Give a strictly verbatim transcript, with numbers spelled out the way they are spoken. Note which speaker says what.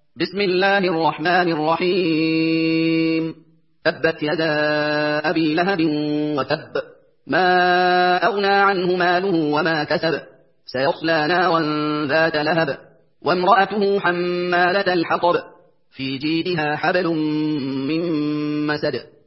Speaker 1: بسم الله الرحمن الرحيم. تبت يدا أبي لهب وتب، ما أغنى عنه ماله وما كسب، سيصلى نارا ذات لهب، وامرأته حمالة الحطب، في جيدها حبل من مسد.